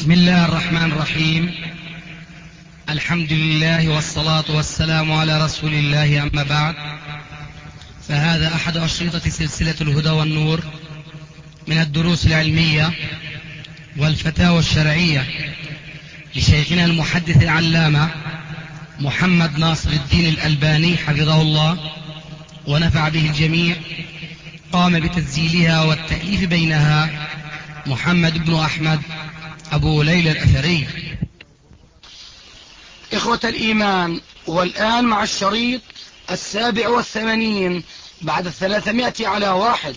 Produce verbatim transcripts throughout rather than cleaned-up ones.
بسم الله الرحمن الرحيم. الحمد لله والصلاة والسلام على رسول الله، أما بعد، فهذا أحد أشرطة سلسلة الهدى والنور من الدروس العلمية والفتاوى الشرعية لشيخنا المحدث العلامة محمد ناصر الدين الألباني حفظه الله ونفع به الجميع. قام بتسجيلها والتأليف بينها محمد بن أحمد أبو ليلى الأثري. إخوة الإيمان، والآن مع الشريط السابع والثمانين بعد الثلاثمائة على واحد.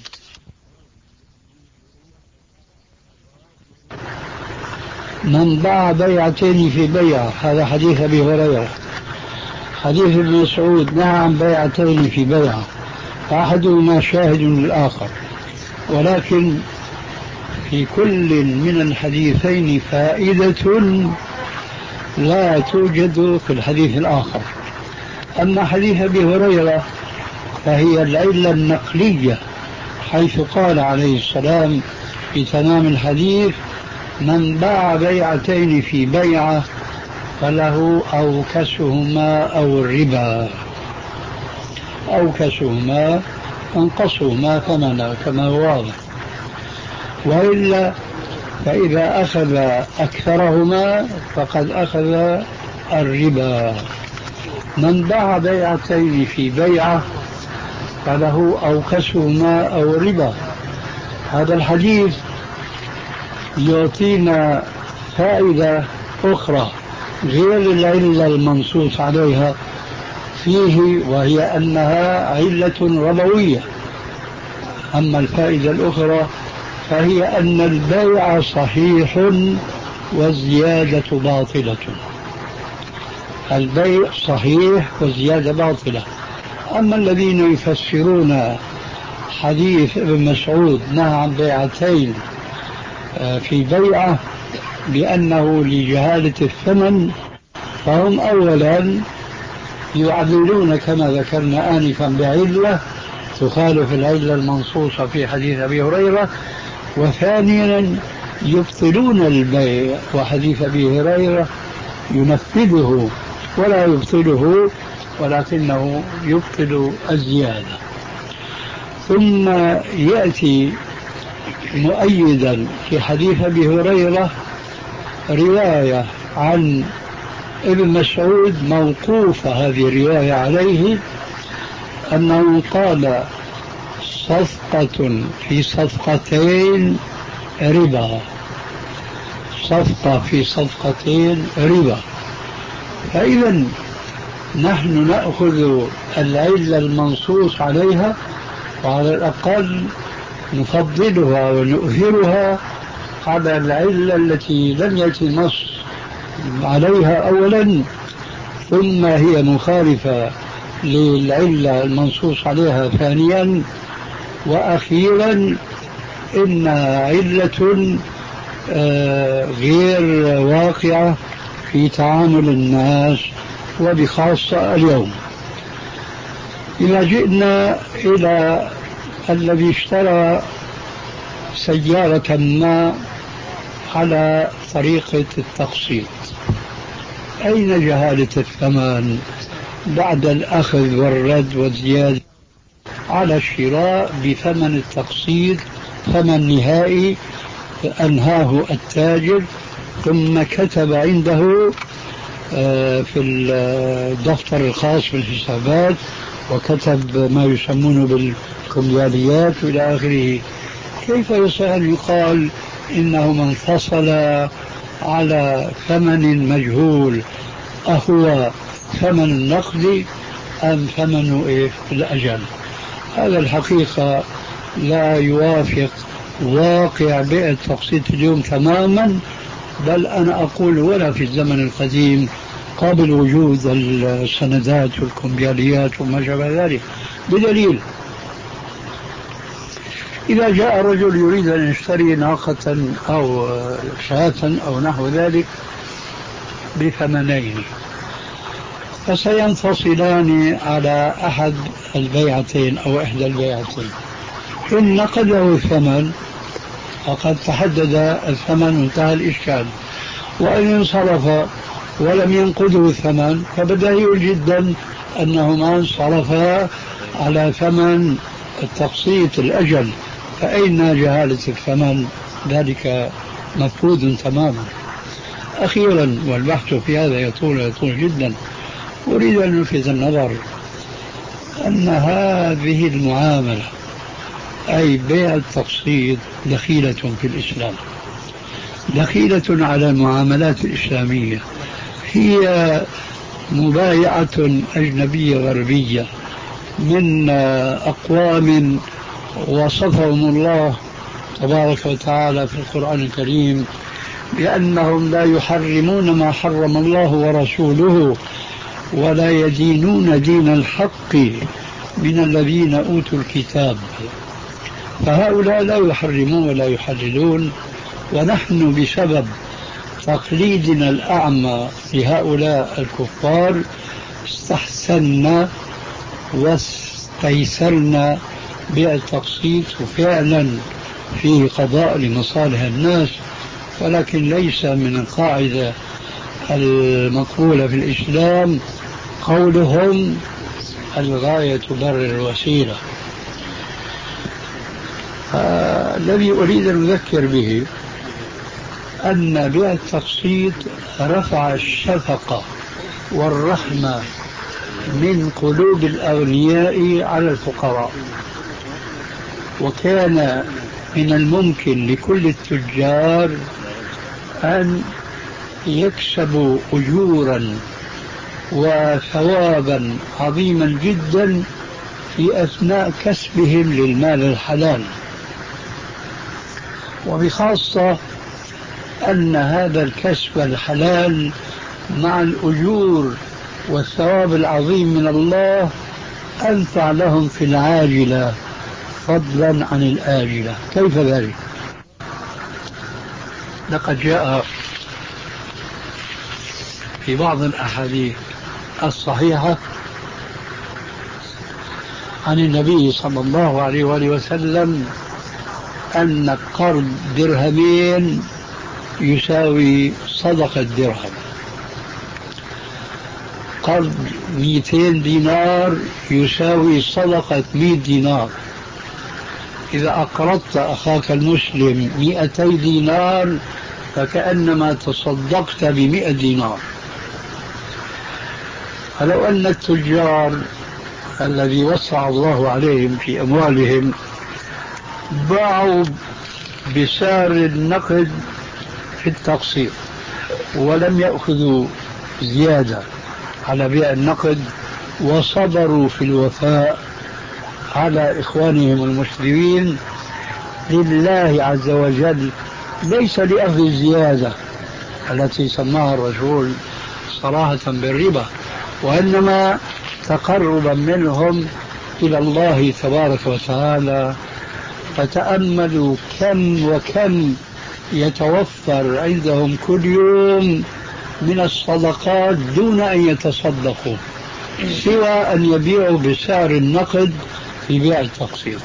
من باع بيعتين في بيعة، هذا حديث أبي هريرة. حديث ابن مسعود نهى عن بيعتين في بيعة، فأحدهما شاهد للآخر، ولكن في كل من الحديثين فائدة لا توجد في الحديث الآخر. أما حديث أبي هريرة فهي العلة النقلية، حيث قال عليه السلام في تمام الحديث: من باع بيعتين في بيعة فله أوكسهما أو الربا، أوكسهما أنقصهما ثمنا كما هو واضح، وإلا فإذا أخذ أكثرهما فقد أخذ الربا. من باع بيعتين في بيعة فله أوكسهما أو الربا. هذا الحديث يعطينا فائدة أخرى غير العلة المنصوص عليها فيه، وهي أنها علة ربوية. أما الفائدة الأخرى فهي أن البيع صحيح والزيادة باطلة. البيع صحيح والزيادة باطلة. أما الذين يفسرون حديث ابن مسعود نهى عن بيعتين في بيعة بأنه لجهالة الثمن، فهم أولا يعللون كما ذكرنا آنفا بعلة تخالف العلة المنصوصة في حديث أبي هريرة، وثانيا يبطلون البيع، وحديث أبي هريرة ينفذه ولا يبطله، ولكنه يبطل الزيادة. ثم يأتي مؤيدا في حديث أبي هريرة رواية عن ابن مسعود موقوفة، هذه الرواية عليه، أنه قال: صفقة في صفقتين ربا، صفقة في صفقتين ربا. فإذا نحن نأخذ العلة المنصوص عليها، وعلى الأقل نفضلها ونؤثرها على العلة التي لم يأتي نص عليها أولا، ثم هي مخالفة للعلة المنصوص عليها ثانيا، وأخيرا إنها علة غير واقعة في تعامل الناس وبخاصة اليوم. إذا جئنا إلى الذي اشترى سيارة ما على طريقة التقسيط، أين جهالة الثمن بعد الأخذ والرد والزيادة على الشراء بثمن التقسيط، ثمن نهائي أنهاه التاجر، ثم كتب عنده في الدفتر الخاص بالحسابات، وكتب ما يسمونه بالكمبياليات إلى آخره. كيف يصح أن يقال إنه من فصل على ثمن مجهول، أهو ثمن النقد أم ثمن إيه الأجل؟ هذا الحقيقة لا يوافق واقع بيع التقسيط اليوم تماما، بل أنا أقول ولا في الزمن القديم قبل وجود السندات والكمبياليات وما شابه ذلك. بدليل إذا جاء رجل يريد أن يشتري ناقة أو شاة أو نحو ذلك بثمنين، فسينفصلان على أحد البيعتين أو إحدى البيعتين. إن نقده الثمن فقد تحدد الثمن وانتهى الإشكال. وإن انصرف ولم ينقذه الثمن فبديهي جدا أنهما انصرفا على ثمن التقسيط الأجل، فأين جهالة الثمن؟ ذلك مفقود تماما. أخيرا، والبحث في هذا يطول يطول جدا، أريد أن ألفت النظر أن هذه المعاملة أي بيع التقسيط دخيلة في الإسلام، دخيلة على المعاملات الإسلامية، هي مبايعة أجنبية غربية من أقوام وصفهم الله تبارك وتعالى في القرآن الكريم بأنهم لا يحرمون ما حرم الله ورسوله ولا يدينون دين الحق من الذين أوتوا الكتاب. فهؤلاء لا يحرمون ولا يحللون، ونحن بسبب تقليدنا الأعمى لهؤلاء الكفار استحسنا واستيسرنا بيع التقسيط، وفعلا فيه قضاء لمصالح الناس، ولكن ليس من القاعدة المقبولة في الإسلام قولهم الغاية تبرر الوسيلة. الذي أريد أن أذكر به أن بيع التقسيط رفع الشفقة والرحمة من قلوب الأغنياء على الفقراء، وكان من الممكن لكل التجار أن يكسبوا أجورا وثوابا عظيما جدا في أثناء كسبهم للمال الحلال، وبخاصة أن هذا الكسب الحلال مع الأجور والثواب العظيم من الله أنفع لهم في العاجلة فضلا عن الآجلة. كيف ذلك؟ لقد جاء في بعض الأحاديث الصحيحة عن النبي صلى الله عليه وآله وسلم أن قرض درهمين يساوي صدقة درهم، قرض مئتين دينار يساوي صدقة مئة دينار، إذا أقرضت أخاك المسلم مئتي دينار فكأنما تصدقت بمئة دينار. فلو أن التجار الذي وسع الله عليهم في أموالهم باعوا بسعر النقد في التقسيط ولم يأخذوا زيادة على بيع النقد وصبروا في الوفاء على إخوانهم المسلمين لله عز وجل، ليس لأخذ الزيادة التي سماها الرسول صراحة بالربا، وإنما تقربا منهم إلى الله تبارك وتعالى. فتأملوا كم وكم يتوفر عندهم كل يوم من الصدقات دون أن يتصدقوا، سوى أن يبيعوا بسعر النقد في بيع التقسيط.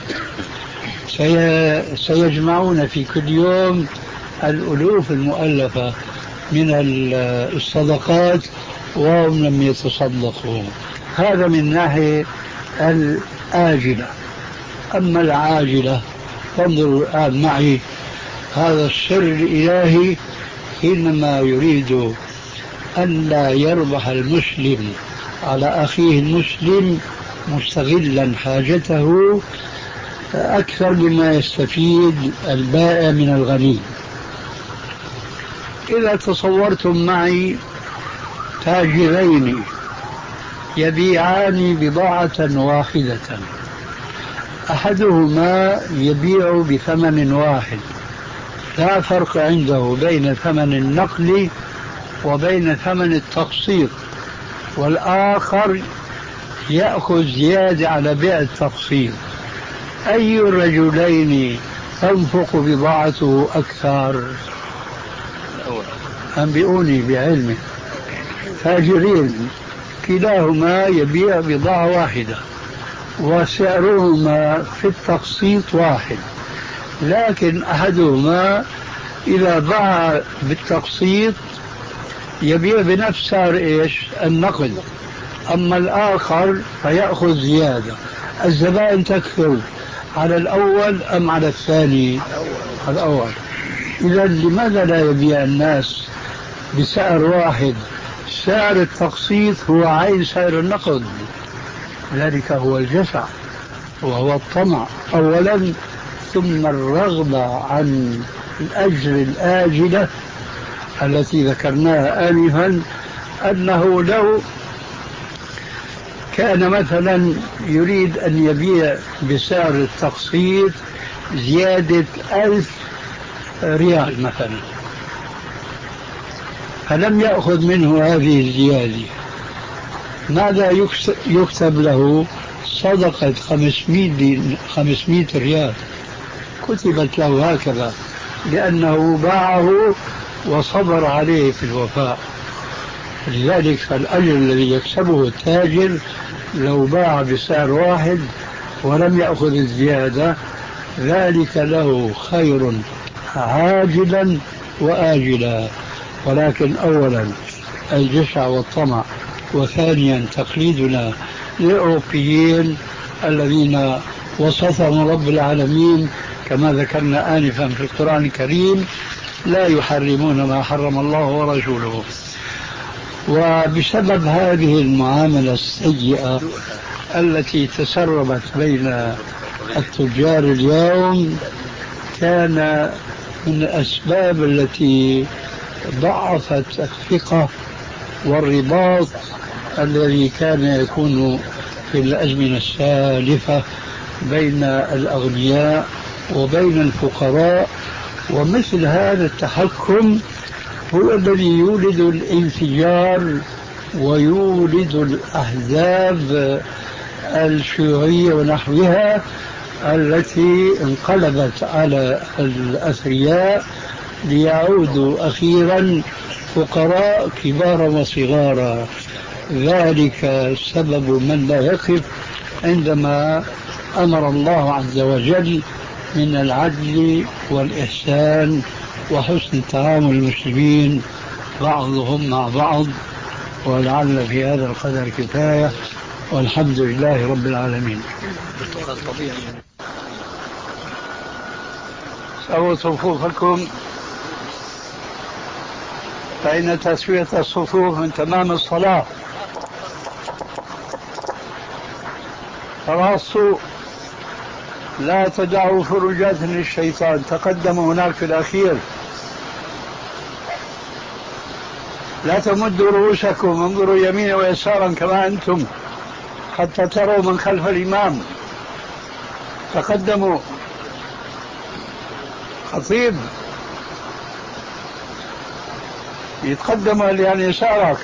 سيجمعون في كل يوم الألوف المؤلفة من الصدقات وهم لم يتصدقوا. هذا من ناحية الآجلة. أما العاجلة فانظروا الآن معي هذا السر الإلهي حينما يريد أن لا يربح المسلم على أخيه المسلم مستغلا حاجته أكثر مما يستفيد البائع من الغني. إذا تصورتم معي تاجرين يبيعان بضاعة واحدة، أحدهما يبيع بثمن واحد لا فرق عنده بين ثمن النقل وبين ثمن التقسيط، والآخر يأخذ زيادة على بيع التقسيط، أي الرجلين تنفق بضاعته أكثر؟ أنبئوني بعلمه. تاجرين كلاهما يبيع بضاعة واحدة وسعرهما في التقسيط واحد، لكن أحدهما إذا باع بالتقسيط يبيع بنفس سعر إيش النقد، أما الآخر فيأخذ زيادة. الزبائن تكثر على الأول أم على الثاني؟ على الأول. إذا لماذا لا يبيع الناس بسعر واحد؟ سعر التقسيط هو عين سعر النقد، ذلك هو الجشع وهو الطمع أولا، ثم الرغبة عن الأجر الآجلة التي ذكرناها آنفا، أنه لو كان مثلا يريد أن يبيع بسعر التقسيط زيادة ألف ريال مثلا، فلم يأخذ منه هذه الزيادة، ماذا يكتب له؟ صدقة خمسمائة ريال كتبت له هكذا، لأنه باعه وصبر عليه في الوفاء. لذلك فالأجر الذي يكسبه التاجر لو باع بسعر واحد ولم يأخذ الزيادة ذلك له خير عاجلا وآجلا. ولكن أولا الجشع والطمع، وثانيا تقليدنا للأوروبيين الذين وصفهم رب العالمين كما ذكرنا آنفا في القرآن الكريم لا يحرمون ما حرم الله ورسوله. وبسبب هذه المعاملة السيئة التي تسربت بين التجار اليوم كان من الأسباب التي ضعفت الثقة والرباط الذي كان يكون في الأزمنة السالفة بين الأغنياء وبين الفقراء. ومثل هذا التحكم هو الذي يولد الانفجار ويولد الأحزاب الشيوعية ونحوها التي انقلبت على الأثرياء ليعودوا أخيرا فقراء كبارا وصغارا. ذلك سبب من لا يقف عندما أمر الله عز وجل من العدل والإحسان وحسن تعامل المسلمين بعضهم مع بعض. ولعل في هذا القدر كفاية، والحمد لله رب العالمين. سووا صفوفكم، فإن تسوية الصفوف من تمام الصلاة. تراصوا، لا تدعوا فرجات للشيطان. تقدموا هناك في الأخير. لا تمدوا رؤوسكم، انظروا يمينا ويسارا كما أنتم حتى تروا من خلف الإمام. تقدموا. خطيب يتقدم اللي عن يسارك.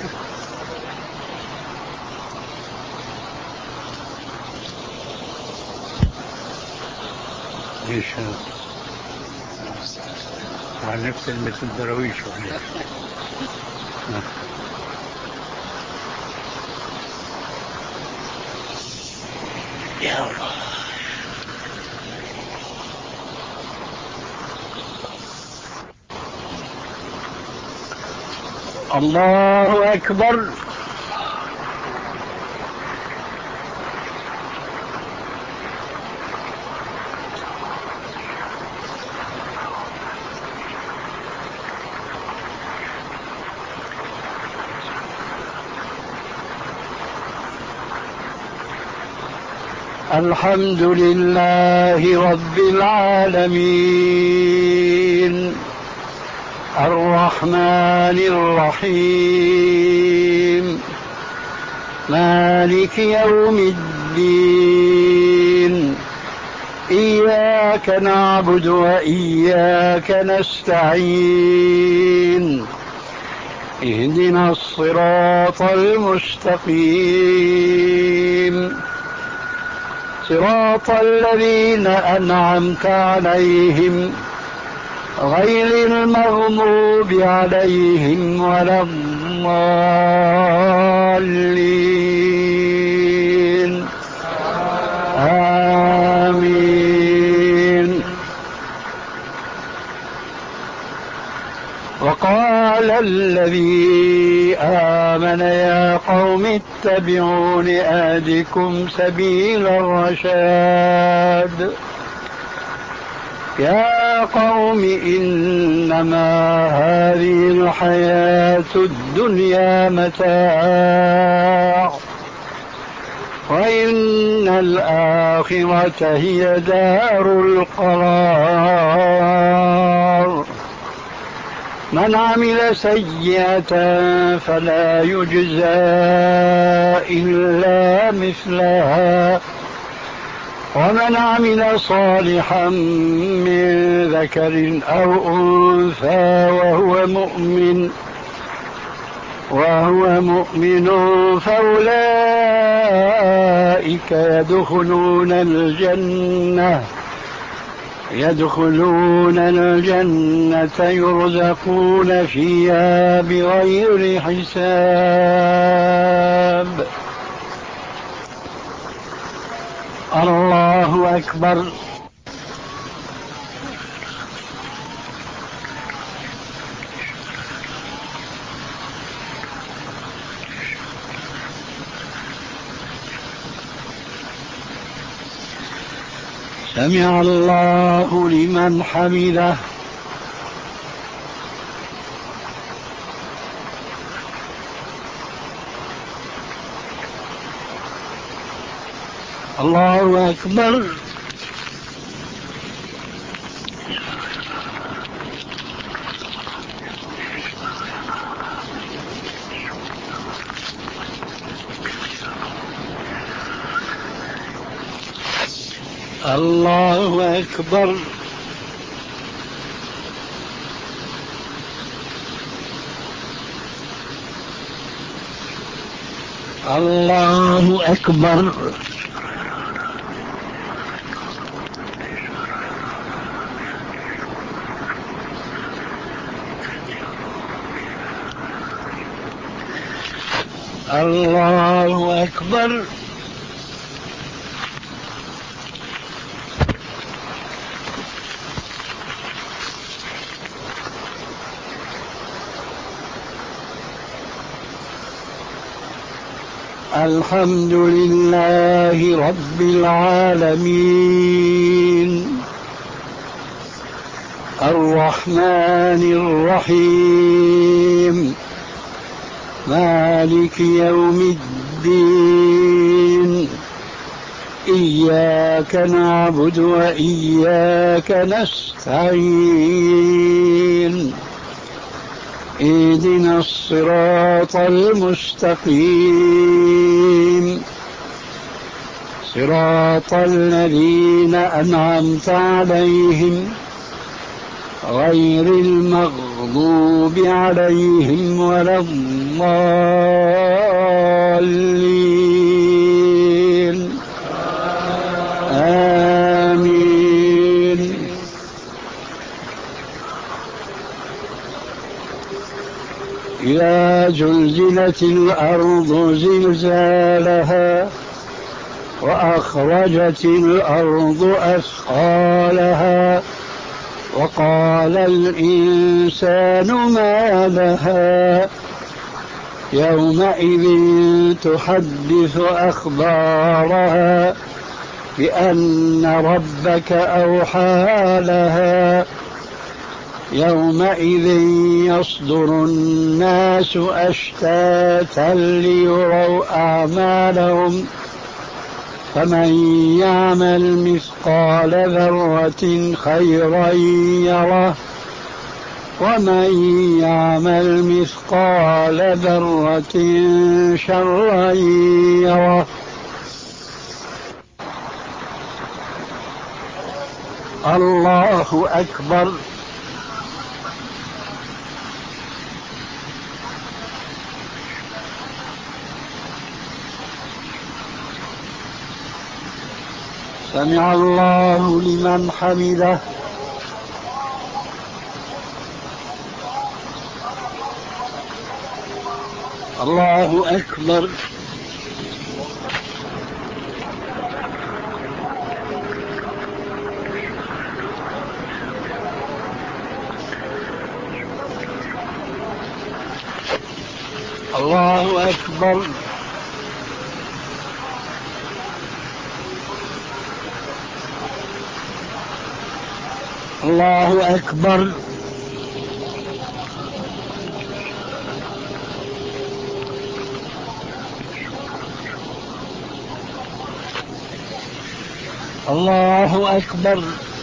ليش عن نفس مثل الدرويش يا الله. الله أكبر. الحمد لله رب العالمين الرحمن الرحيم مالك يوم الدين إياك نعبد وإياك نستعين اهدنا الصراط المستقيم صراط الذين أنعمت عليهم غير المغضوب عليهم ولا الضالين آمين. وقال الذي آمن يا قوم اتبعون أهدكم سبيل الرشاد يا قوم إنما هذه الحياة الدنيا متاع وإن الآخرة هي دار القرار من عمل سيئة فلا يجزى إلا مثلها ومن عمل صالحا من ذكر أو أنثى وهو مؤمن وهو مؤمن فأولئك يدخلون الجنة يدخلون الجنة يرزقون فيها بغير حساب. الله أكبر. سمع الله لمن حمده. الله أكبر. الله أكبر. الله أكبر. الله أكبر. الحمد لله رب العالمين الرحمن الرحيم مالك يوم الدين إياك نعبد وإياك نستعين اهدنا الصراط المستقيم صراط الذين أنعمت عليهم غير المغضوب عليهم ولا الضالين آمين. إذا زلزلت الأرض زلزالها وأخرجت الأرض أثقالها وقال الإنسان ما لها يومئذ تحدث أخبارها بأن ربك أوحى لها يومئذ يصدر الناس أشتاتا ليروا أعمالهم فمن يعمل مثقال ذرة خيرا يره ومن يعمل مثقال ذرة شرا يره. الله أكبر. سمع الله لمن حمده. الله أكبر. الله أكبر. الله أكبر. الله أكبر.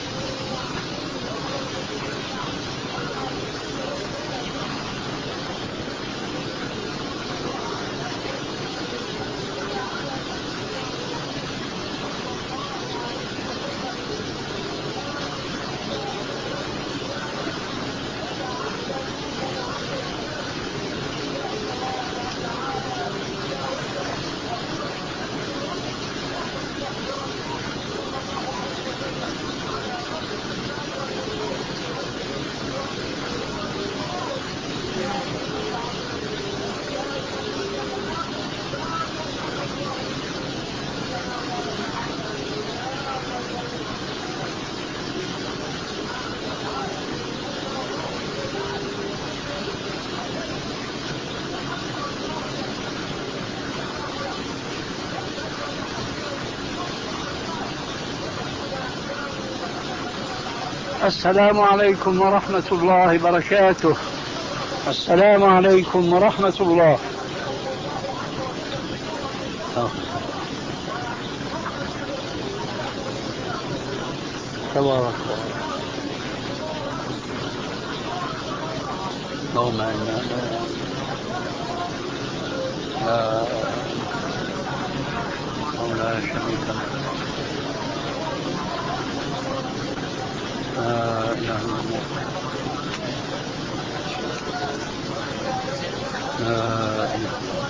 السلام عليكم ورحمة الله وبركاته. السلام عليكم ورحمة الله. تبارك الله. اللهم إنا لا ولا شريك له. لا إله إلا الله. لا إله.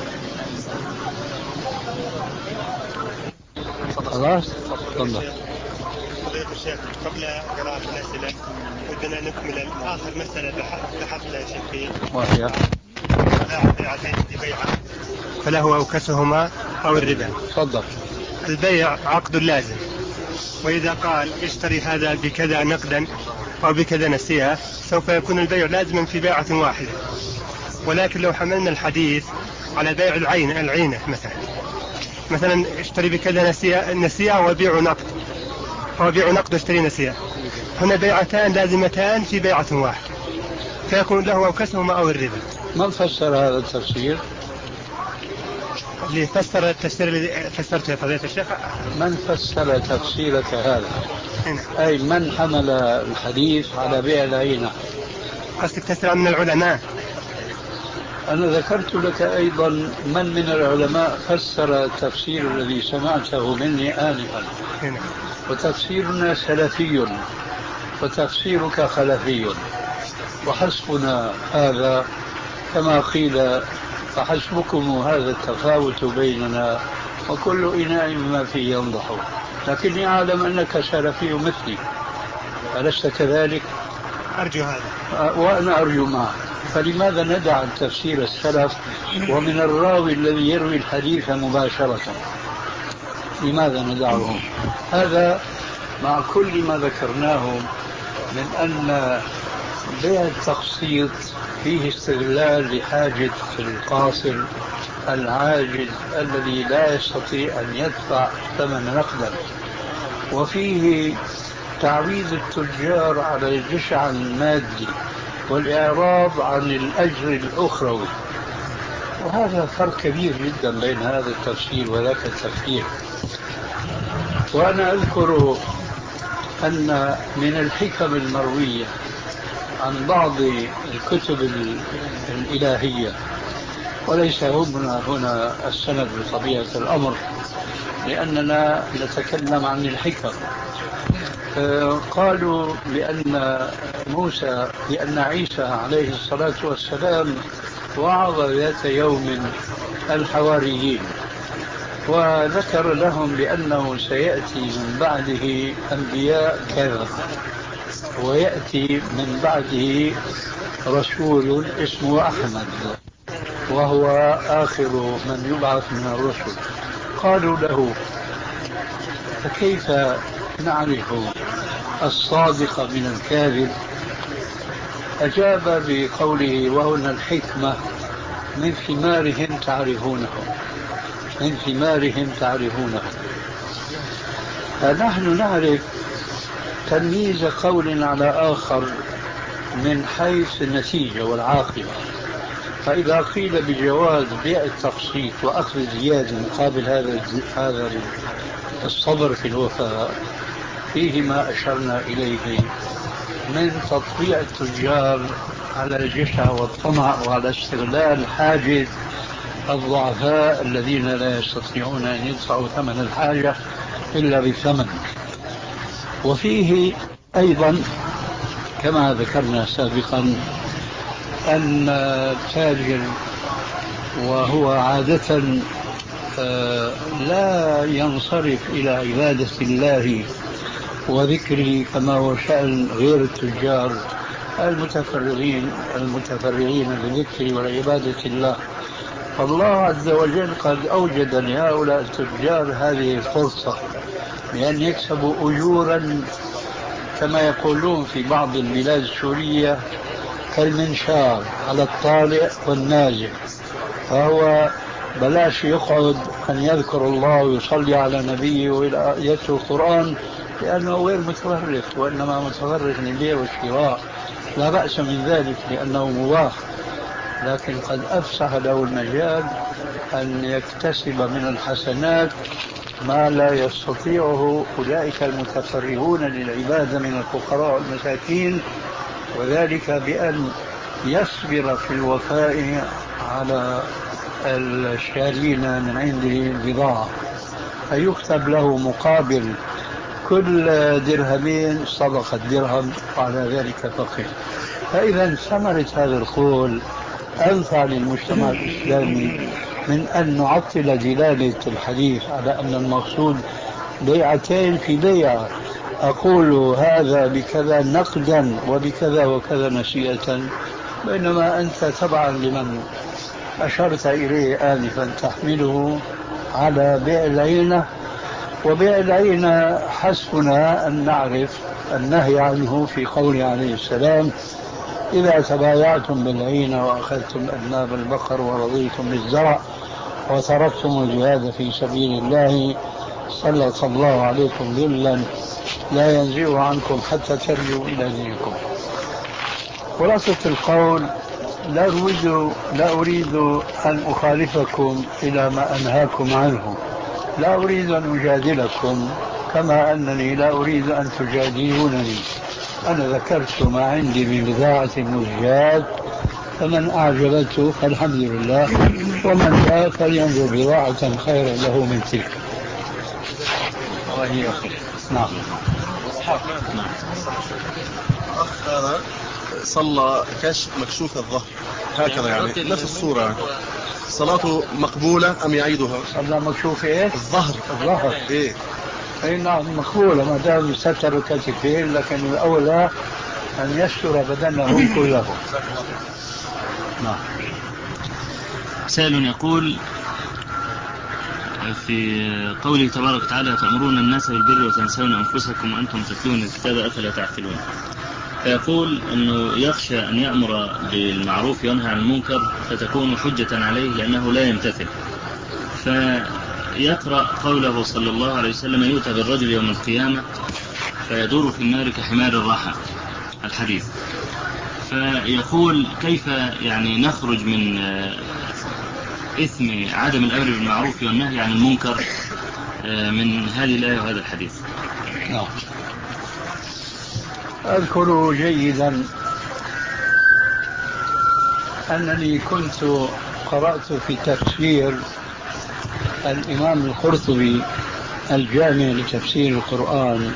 خلاص تفضل. فضيلة الشيخ، قبل قراءة الأسئلة ودنا نكمل آخر مسألة بحثنا يا شيخ فيه، وهي بيعتين بيعة فله أوكسهما أو الربا. تفضل. البيع عقد لازم، وإذا قال اشتري هذا بكذا نقدا أو بكذا نسيئة سوف يكون البيع لازما في بيعة واحدة. ولكن لو حملنا الحديث على بيع العين العينة مثلا مثلا اشتري بكذا نسيئة نسيئة وبيع نقد أو بيع نقد واشتري نسيئة، هنا بيعتان لازمتان في بيعة واحدة فيكون له أوكسهما أو الربا. من فسر هذا التفسير؟ اللي فسر التفسير اللي فسرته يا فضيلة الشيخ. من فسر تفسيرك هذا؟ هنا. أي من حمل الحديث على بيع العينة؟ قصدك تسرع من العلماء؟ أنا ذكرت لك أيضا من من العلماء فسر التفسير الذي سمعته مني آنفا. هنا. وتفسيرنا سلفي وتفسيرك خلفي، وحسبنا هذا كما قيل فحسبكم هذا التفاوت بيننا وكل إناء ما فيه ينضح. لكني أعلم أنك سلفي مثلي، ألست كذلك؟ أرجو هذا وأنا أرجو معك. فلماذا ندع تفسير السلف ومن الراوي الذي يروي الحديث مباشرة؟ لماذا ندعه؟ هذا مع كل ما ذكرناه من أن بيع التقسيط فيه استغلال لحاجة القاصر العاجز الذي لا يستطيع أن يدفع ثمن نقدا، وفيه تعويض التجار على الجشع المادي والإعراض عن الأجر الأخروي. وهذا فرق كبير جدا بين هذا التفسير وذاك التفسير. وأنا أذكر أن من الحكم المروية عن بعض الكتب الإلهية، وليس هنا هنا السند بطبيعة الأمر لأننا نتكلم عن الحكم، قالوا بأن موسى بأن عيسى عليه الصلاة والسلام وعظ ذات يوم الحواريين وذكر لهم بأنه سيأتي من بعده أنبياء كذا ويأتي من بعده رسول اسمه أحمد وهو آخر من يبعث من الرسل. قالوا له فكيف نعرف الصادق من الكاذب؟ أجاب بقوله وهنا الحكمة من ثمارهم تعرفونه من ثمارهم تعرفونه فنحن نعرف تمييز قول على آخر من حيث النتيجة والعاقبة. فإذا قيل بجواز بيع التقسيط وأخذ الزيادة مقابل هذا هذا الصبر في الوفاء، فيه ما أشرنا إليه من تطبيع التجار على الجشع والطمع وعلى استغلال حاجة الضعفاء الذين لا يستطيعون أن يدفعوا ثمن الحاجة إلا بثمن. وفيه أيضا كما ذكرنا سابقا أن التاجر وهو عادة لا ينصرف إلى عبادة الله وذكره كما هو شأن غير التجار المتفرغين المتفرغين للذكر والعبادة الله. فالله عز وجل قد أوجد لهؤلاء التجار هذه الفرصة بأن يكسبوا أجورا كما يقولون في بعض البلاد السورية كالمنشار على الطالع والنازل. فهو بلاش يقعد أن يذكر الله ويصلي على نبيه ويتلو القرآن لأنه غير متفرغ، وإنما متفرغ للبيع والشراء. لا بأس من ذلك لأنه مباح، لكن قد أفسح له المجال أن يكتسب من الحسنات ما لا يستطيعه أولئك المتفرغون للعبادة من الفقراء والمساكين، وذلك بأن يصبر في الوفاء على الشارين من عنده البضاعة، فيكتب له مقابل كل درهمين صدقة درهم وعلى ذلك فقير. فإذا ثمرة هذا القول أنفع للمجتمع الإسلامي من أن نعطل دلالة الحديث على أن المقصود بيعتين في بيع، أقول هذا بكذا نقدا وبكذا وكذا نسيئة، بينما أنت تبعا لمن أشرت إليه آنفا تحمله على بيع العينة. وبيع العينة حسبنا أن نعرف النهي عنه في قوله عليه السلام: إذا تبايعتم بالعينة وأخذتم أذناب البقر ورضيتم بالزرع وتركتم الجهاد في سبيل الله سلط الله عليكم ذلا لا ينزع عنكم حتى ترجعوا إلى دينكم. خلاصة القول: لا أريد, لا أريد أن أخالفكم إلى ما أنهاكم عنه، لا أريد أن أجادلكم كما أنني لا أريد أن تجادلونني. أنا ذكرت ما عندي من بضاعة مزجات، فمن أعجبته فالحمد لله، ومن لا فلينظر بضاعة خيرا له من تلك وهي خير. نعم. أخ هذا صلى كشف مكشوف الظهر هكذا، يعني نفس الصورة، صلاته مقبولة أم يعيدها؟ صلى مكشوف إيه؟ الظهر. الظهر إيه؟ أي نعم مقبولة ما دام ستر كتفين، لكن الأولى أن يستر بدنه كله. نعم. سائل يقول في قوله تبارك وتعالى: تأمرون الناس بالبر وتنسون أنفسكم وأنتم تتلون الكتاب أفلا تعقلون، فيقول أنه يخشى أن يأمر بالمعروف وينهى عن المنكر فتكون حجة عليه لأنه لا يمتثل، فيقرأ قوله صلى الله عليه وسلم: يؤتى بالرجل يوم القيامة فيدور في النار كحمار الراحة، الحديث. فيقول كيف يعني نخرج من إثم عدم الأمر بالمعروف والنهي عن المنكر من هذه الآية وهذا الحديث؟ نعم. أذكر جيدا أنني كنت قرأت في تفسير الإمام القرطبي الجامع لتفسير القرآن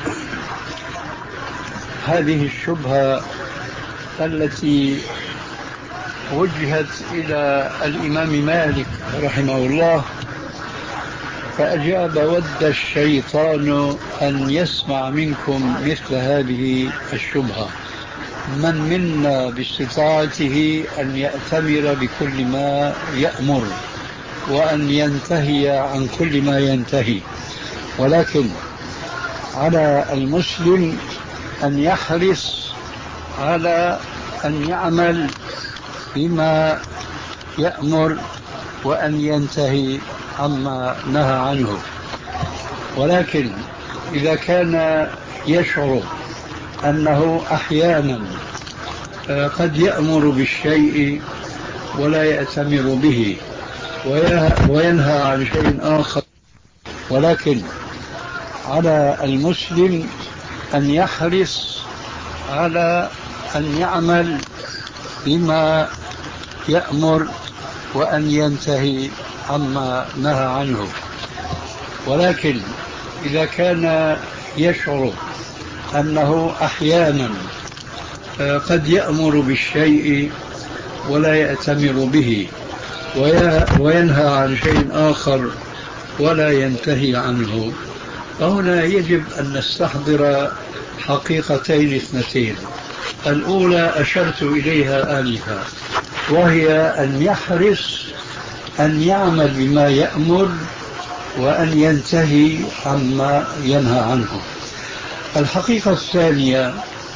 هذه الشبهة التي وجهت إلى الإمام مالك رحمه الله، فأجاب: ود الشيطان أن يسمع منكم مثل هذه الشبهة، من منا باستطاعته أن يأتمر بكل ما يأمر وأن ينتهي عن كل ما ينتهي، ولكن على المسلم أن يحرص على أن يعمل بما يأمر وأن ينتهي عما نهى عنه. ولكن إذا كان يشعر أنه أحيانا قد يأمر بالشيء ولا يأتمر به وينهى عن شيء آخر، ولكن على المسلم أن يحرص على أن يعمل بما يأمر وأن ينتهي عما نهى عنه. ولكن إذا كان يشعر أنه أحيانا قد يأمر بالشيء ولا يأتمر به وينهى عن شيء آخر ولا ينتهي عنه، فهنا يجب أن نستحضر حقيقتين اثنتين. الأولى أشرت إليها آنفا، وهي أن يحرص أن يعمل بما يأمر وأن ينتهي عما ينهى عنه. الحقيقة الثانية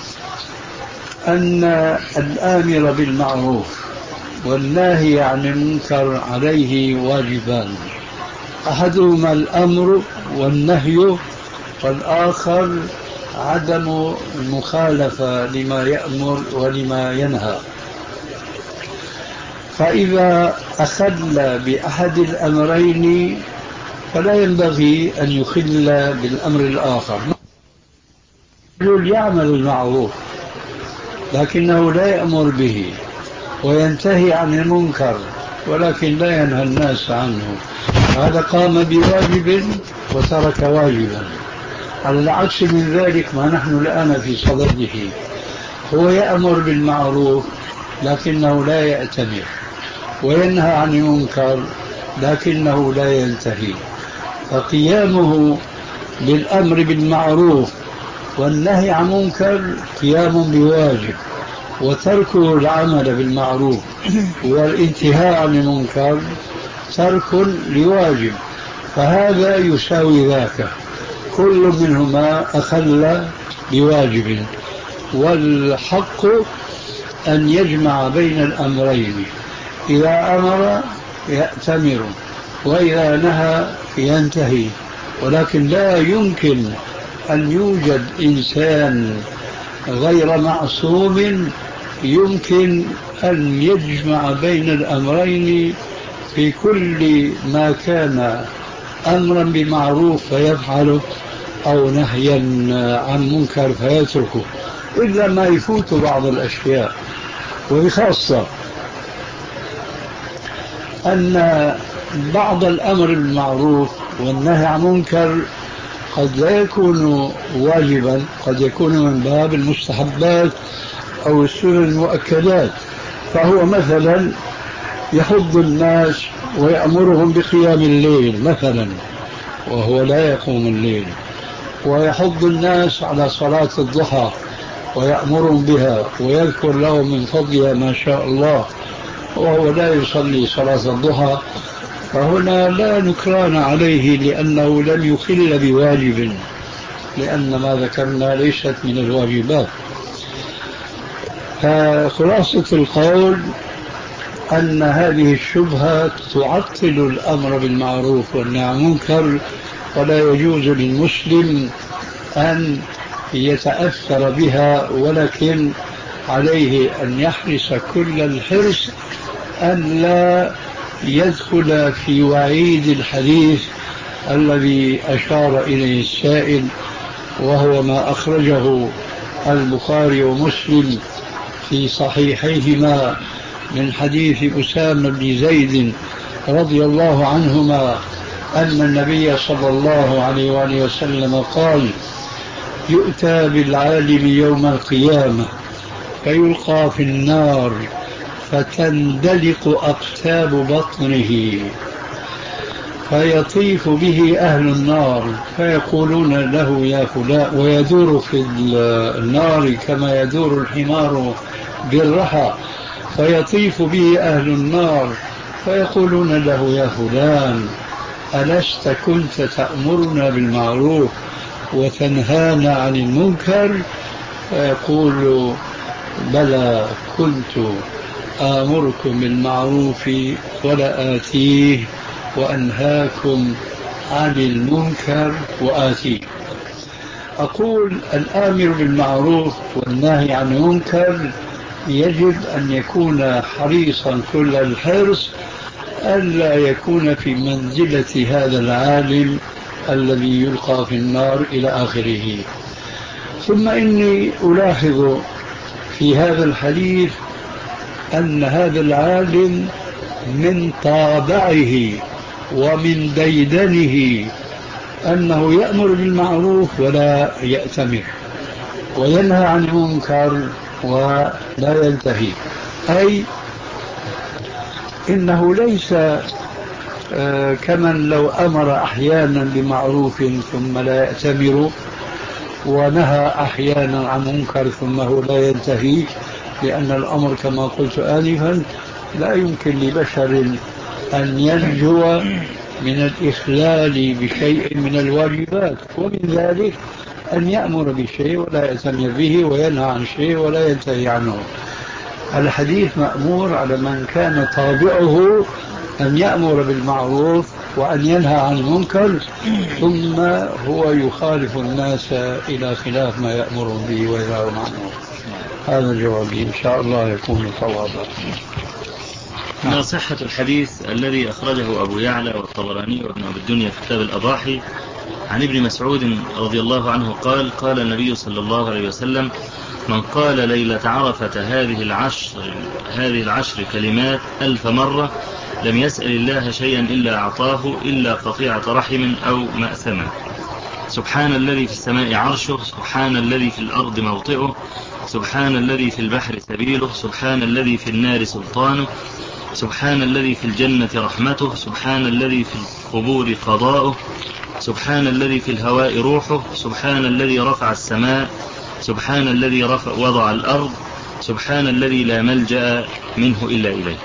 أن الآمر بالمعروف والناهي عن المنكر عليه واجبان، أحدهما الأمر والنهي، والآخر عدم المخالفة لما يأمر ولما ينهى. فإذا أخل بأحد الأمرين فلا ينبغي أن يخل بالأمر الآخر. الرجل يعمل المعروف لكنه لا يأمر به، وينتهي عن المنكر ولكن لا ينهى الناس عنه، هذا قام بواجب وترك واجبا. على العكس من ذلك ما نحن الآن في صدده، هو يأمر بالمعروف لكنه لا يأتمر، وينهى عن المنكر لكنه لا ينتهي. فقيامه بالأمر بالمعروف والنهي عن منكر قيام بواجب، وتركه العمل بالمعروف والانتهاء عن المنكر ترك لواجب، فهذا يساوي ذاك، كل منهما أخل بواجب. والحق أن يجمع بين الأمرين، إذا أمر يأتمر وإذا نهى ينتهي. ولكن لا يمكن أن يوجد إنسان غير معصوم يمكن أن يجمع بين الأمرين في كل ما كان أمرا بمعروف فيفعله أو نهيا عن منكر فيتركه، إلا ما يفوت بعض الأشياء. وبخاصة أن بعض الأمر بالمعروف والنهي عن منكر قد لا يكون واجبا، قد يكون من باب المستحبات أو السنن المؤكدات. فهو مثلا يحض الناس ويأمرهم بقيام الليل مثلا وهو لا يقوم الليل، ويحض الناس على صلاة الضحى ويأمرهم بها ويذكر لهم من فضلها ما شاء الله وهو لا يصلي صلاة الضحى، فهنا لا نكران عليه لأنه لم يخل بواجب، لأن ما ذكرنا ليست من الواجبات. فخلاصة القول أن هذه الشبهة تعطل الأمر بالمعروف والنهي عن المنكر، ولا يجوز للمسلم أن يتأثر بها، ولكن عليه أن يحرص كل الحرص أن لا يدخل في وعيد الحديث الذي أشار إليه السائل، وهو ما أخرجه البخاري ومسلم في صحيحيهما من حديث أسامة بن زيد رضي الله عنهما أن النبي صلى الله عليه وآله وسلم قال: يؤتى بالعالم يوم القيامة فيلقى في النار فتندلق أقتاب بطنه فيطيف به أهل النار فيقولون له يا فلان، ويدور في النار كما يدور الحمار بالرحى، فيطيف به أهل النار فيقولون له يا فلان ألست كنت تأمرنا بالمعروف وتنهانا عن المنكر؟ فيقول بلى كنت، آمركم بالمعروف ولا آتيه وأنهاكم عن المنكر وآتيه. أقول الآمر بالمعروف والناهي عن المنكر يجب أن يكون حريصا كل الحرص ألا يكون في منزلة هذا العالم الذي يلقى في النار إلى آخره. ثم إني ألاحظ في هذا الحديث أن هذا العالم من طابعه ومن ديدنه أنه يأمر بالمعروف ولا يأتمر، وينهى عن المنكر ولا ينتهي، أي إنه ليس كمن لو أمر أحيانا بمعروف ثم لا يأتمر، ونهى أحيانا عن منكر ثم هو لا ينتهي، لأن الأمر كما قلت آنفا لا يمكن لبشر أن ينجو من الإخلال بشيء من الواجبات، ومن ذلك أن يأمر بشيء ولا يأتمر به، وينهى عن شيء ولا ينتهي عنه. الحديث مأمور على من كان طابعه أن يأمر بالمعروف وأن ينهى عن المنكر، ثم هو يخالف الناس إلى خلاف ما يأمر به وينهى عنه. هذا جوابي، إن شاء الله يكون صوابا. ما صحة الحديث الذي أخرجه أبو يعلى والطبراني وابن أبي الدنيا في كتاب الأضاحي عن ابن مسعود رضي الله عنه قال: قال النبي صلى الله عليه وسلم: من قال ليلة عرفة هذه العشر هذه العشر كلمات ألف مرة لم يسأل الله شيئا إلا أعطاه إلا قطيعة رحم أو مأثمة. سبحان الذي في السماء عرشه، سبحان الذي في الأرض موطئه، سبحان الذي في البحر سبيله، سبحان الذي في النار سلطانه، سبحان الذي في الجنة رحمته، سبحان الذي في القبور قضاؤه، سبحان الذي في الهواء روحه، سبحان الذي رفع السماء، سبحان الذي رفع وضع الأرض، سبحان الذي لا ملجأ منه إلا إليه.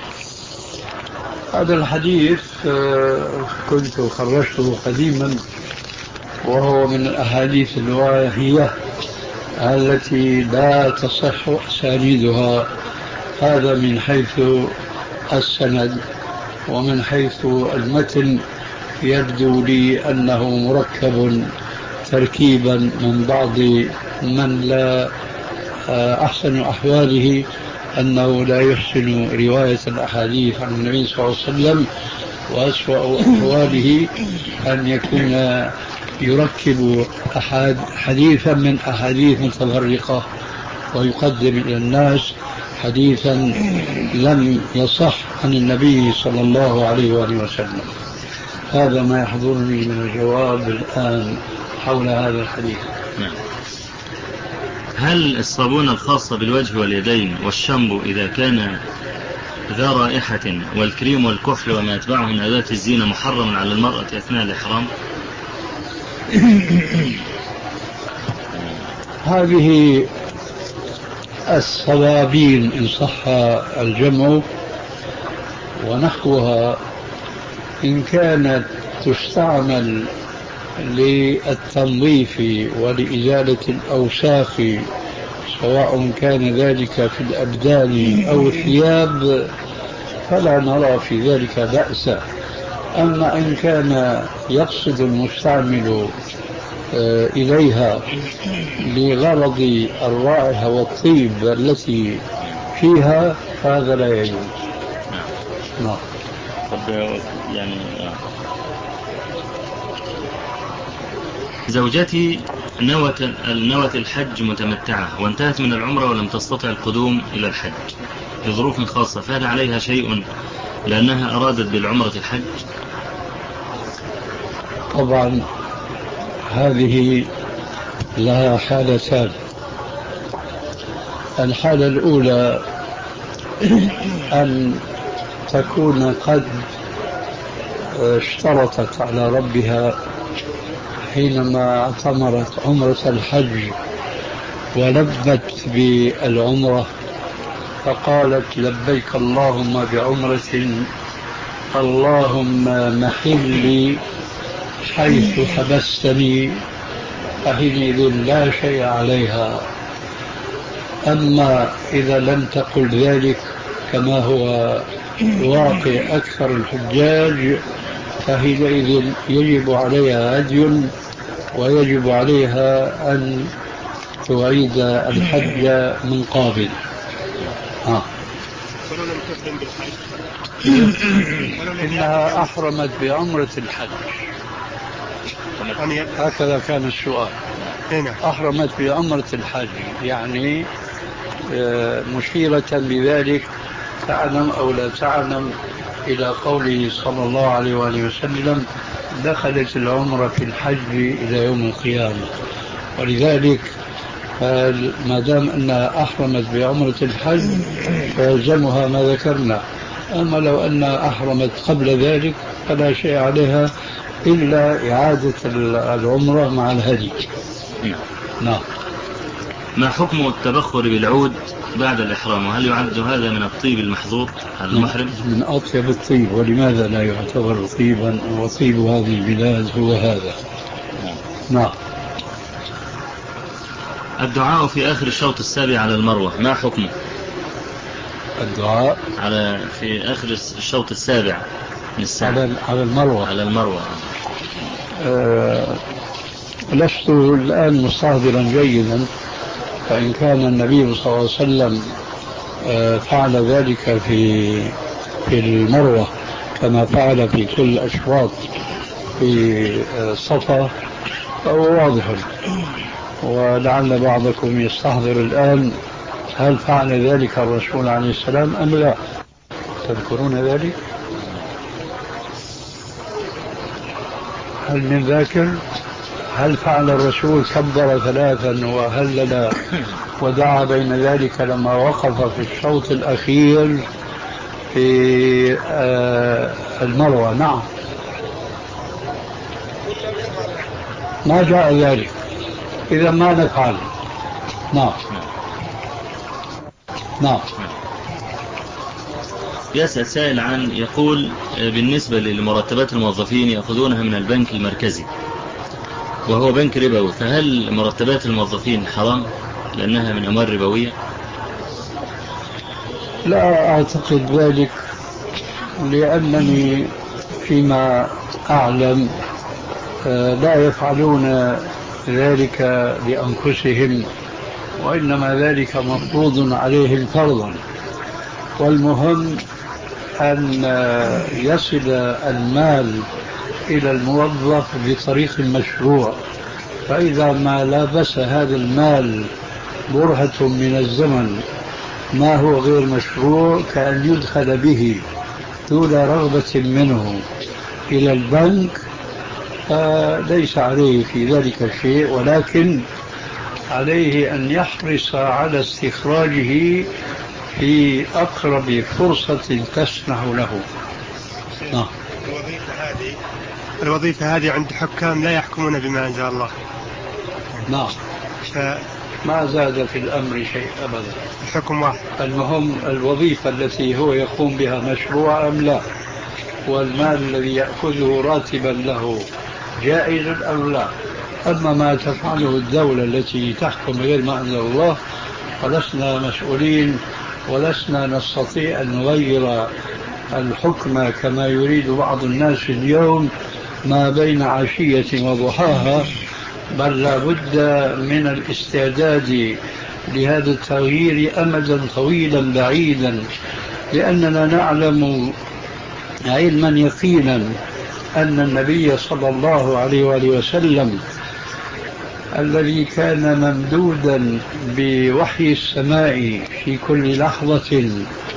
هذا الحديث كنت خرجته قديما، وهو من الأحاديث الواهية التي لا تصح أسانيدها، هذا من حيث السند، ومن حيث المتن يبدو لي أنه مركب تركيبا من بعض من لا أحسن أحواله أنه لا يحسن رواية الأحاديث عن النبي صلى الله عليه وسلم، وأسوأ أحواله أن يكون يركب أحد حديثا من أحاديث متفرقة ويقدم إلى الناس حديثا لم يصح عن النبي صلى الله عليه وآله وسلم. هذا ما يحضرني من الجواب الآن حول هذا الحديث. نعم. هل الصابون الخاصة بالوجه واليدين والشامبو إذا كان ذا رائحة والكريم والكحل وما يتبعه من أداة الزينة محرم على المرأة أثناء الإحرام؟ هذه الصوابين إن صح الجمع ونحوها إن كانت تستعمل للتنظيف ولإزالة الأوساخ سواء كان ذلك في الأبدان أو الثياب فلا نرى في ذلك بأسا. أما إن كان يقصد المستعمل إليها لغرض الرائحة والطيب التي فيها هذا لا يجوز. نعم. طب يعني زوجتي نوت نوت الحج متمتعة وانتهت من العمرة ولم تستطع القدوم إلى الحج لظروف خاصة، فهل عليها شيء لأنها أرادت بالعمرة الحج؟ طبعا هذه لها حالتان. الحالة الأولى أن تكون قد اشترطت على ربها حينما اعتمرت عمرة الحج ولبت بالعمرة فقالت لبيك اللهم بعمرة اللهم محلي حيث حبستني، فحينئذ لا شيء عليها. أما إذا لم تقل ذلك كما هو واقع أكثر الحجاج، فحينئذ يجب عليها هدي ويجب عليها أن تعيد الحج من قابل. آه. إنها أحرمت بعمرة الحج، هكذا كان السؤال. أحرمت بعمرة الحج يعني مشيرة بذلك تعلم أو لا تعلم إلى قوله صلى الله عليه وآله وسلم دخلت العمرة في الحج إلى يوم القيامة. ولذلك ما دام أنها أحرمت بعمرة الحج فيلزمها ما ذكرنا. أما لو أنها أحرمت قبل ذلك فلا شيء عليها إلا إعادة العمرة مع الهدي. نعم. ما حكم التبخر بالعود بعد الإحرام؟ وهل يعد هذا من الطيب المحظور على المحرم؟ من أطيب الطيب، ولماذا لا يعتبر طيبا؟ وطيب هذه البلاد هو هذا. نعم. الدعاء في آخر الشوط السابع على المروة ما حكمه؟ الدعاء على في آخر الشوط السابع من الساعة على على المروة على المروة أه لست الآن مستحضرا جيدا، فإن كان النبي صلى الله عليه وسلم أه فعل ذلك في في المروة كما فعل في كل الأشواط في الصفا فهو واضح، ولعل بعضكم يستحضر الآن هل فعل ذلك الرسول عليه السلام أم لا؟ تذكرون ذلك؟ هل من ذاكر؟ هل فعل الرسول كبر ثلاثا وهلل ودعا بين ذلك لما وقف في الشوط الأخير في المروة؟ نعم. ما جاء ذلك، إذا ما نفعل. نعم. نعم. يسأل سائل عن يقول بالنسبة لمرتبات الموظفين يأخذونها من البنك المركزي وهو بنك ربوي، فهل مرتبات الموظفين حرام لأنها من أموال ربوية؟ لا أعتقد ذلك، لأنني فيما أعلم لا يفعلون ذلك لأنفسهم، وإنما ذلك مفروض عليهم فرضا، والمهم أن يصل المال إلى الموظف بطريق مشروع. فإذا ما لابس هذا المال برهة من الزمن ما هو غير مشروع كأن يدخل به دون رغبة منه إلى البنك فليس عليه في ذلك شيء، ولكن عليه أن يحرص على استخراجه في أقرب فرصة تسمح له. نعم. الوظيفة هذه الوظيفة هذه عند حكام لا يحكمون بما أنزل الله. نعم. ف... ما زاد في الأمر شيء أبدا، الحكم واحد. المهم الوظيفة التي هو يقوم بها مشروع أم لا، والمال الذي يأخذه راتبا له جائز أم لا. أما ما تفعله الدولة التي تحكم غير ما أنزل الله فلسنا مسؤولين، ولسنا نستطيع أن نغير الحكم كما يريد بعض الناس اليوم ما بين عشية وضحاها، بل لا بد من الاستعداد لهذا التغيير أمدا طويلا بعيدا، لأننا نعلم علما يقينا أن النبي صلى الله عليه وآله وسلم الذي كان ممدودا بوحي السماء في كل لحظة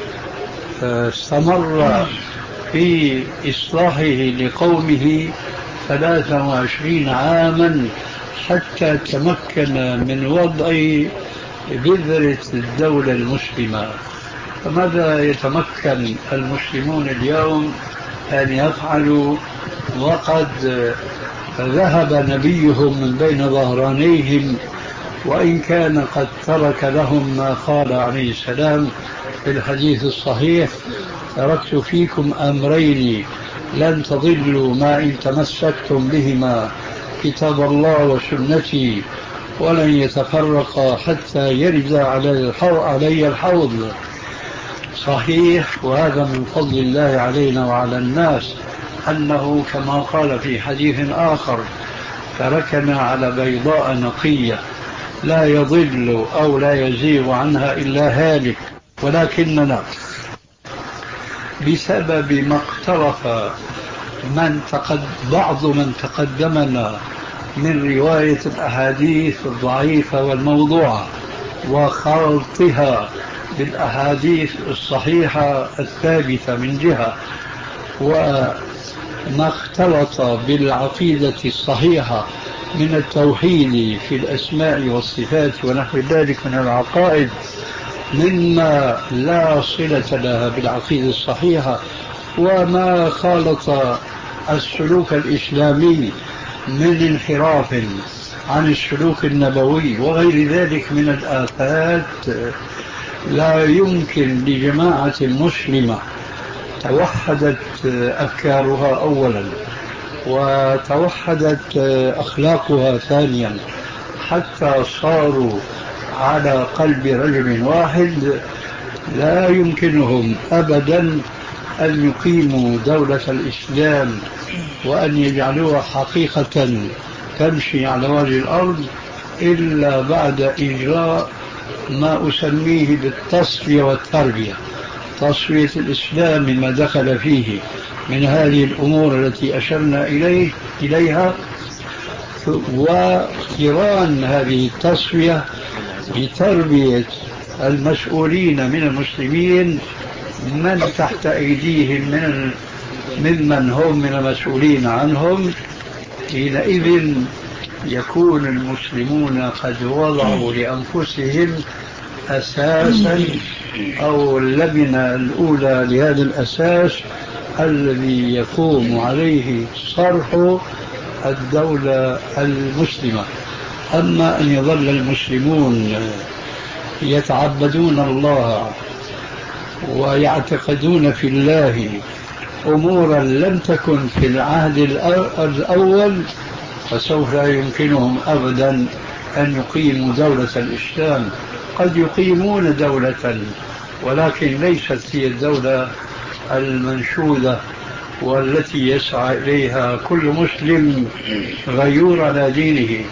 استمر في إصلاحه لقومه ثلاثة وعشرين عاما حتى تمكن من وضع بذرة الدولة المسلمة. فماذا يتمكن المسلمون اليوم أن يفعلوا وقد ذهب نبيهم من بين ظهرانيهم، وإن كان قد ترك لهم ما قال عليه السلام في الحديث الصحيح: تركت فيكم أمرين لن تضلوا ما إن تمسكتم بهما، كتاب الله وسنتي، ولن يتفرقا حتى يرد علي الحوض. صحيح، وهذا من فضل الله علينا وعلى الناس، أنه كما قال في حديث آخر: تركنا على بيضاء نقية لا يضل أو لا يزيغ عنها إلا هالك. ولكننا بسبب ما اقترف من تقد بعض من تقدمنا من رواية الأحاديث الضعيفة والموضوعة وخلطها بالأحاديث الصحيحة الثابتة من جهة، وما اختلط بالعقيدة الصحيحة من التوحيد في الأسماء والصفات ونحو ذلك من العقائد مما لا صلة لها بالعقيدة الصحيحة، وما خالط السلوك الإسلامي من انحراف عن السلوك النبوي وغير ذلك من الآفات، لا يمكن لجماعة مسلمة توحدت أفكارها أولا وتوحدت أخلاقها ثانيا حتى صاروا على قلب رجل واحد، لا يمكنهم أبدا أن يقيموا دولة الإسلام وأن يجعلوها حقيقة تمشي على وجه الأرض إلا بعد إجراء ما أسميه بالتصفية والتربية. تصفية الإسلام مما دخل فيه من هذه الأمور التي أشرنا إليه إليها، واقتران هذه التصفية بتربية المسؤولين من المسلمين من تحت أيديهم من ممن هم من المسؤولين عنهم. حينئذ يكون المسلمون قد وضعوا لأنفسهم أساسا أو اللبنة الأولى لهذا الأساس الذي يقوم عليه صرح الدولة المسلمة. أما أن يظل المسلمون يتعبدون الله ويعتقدون في الله أمورا لم تكن في العهد الأول، فسوف لا يمكنهم أبدا أن يقيموا دولة الإسلام. قد يقيمون دولة ولكن ليست هي الدولة المنشودة والتي يسعى إليها كل مسلم غيور على دينه.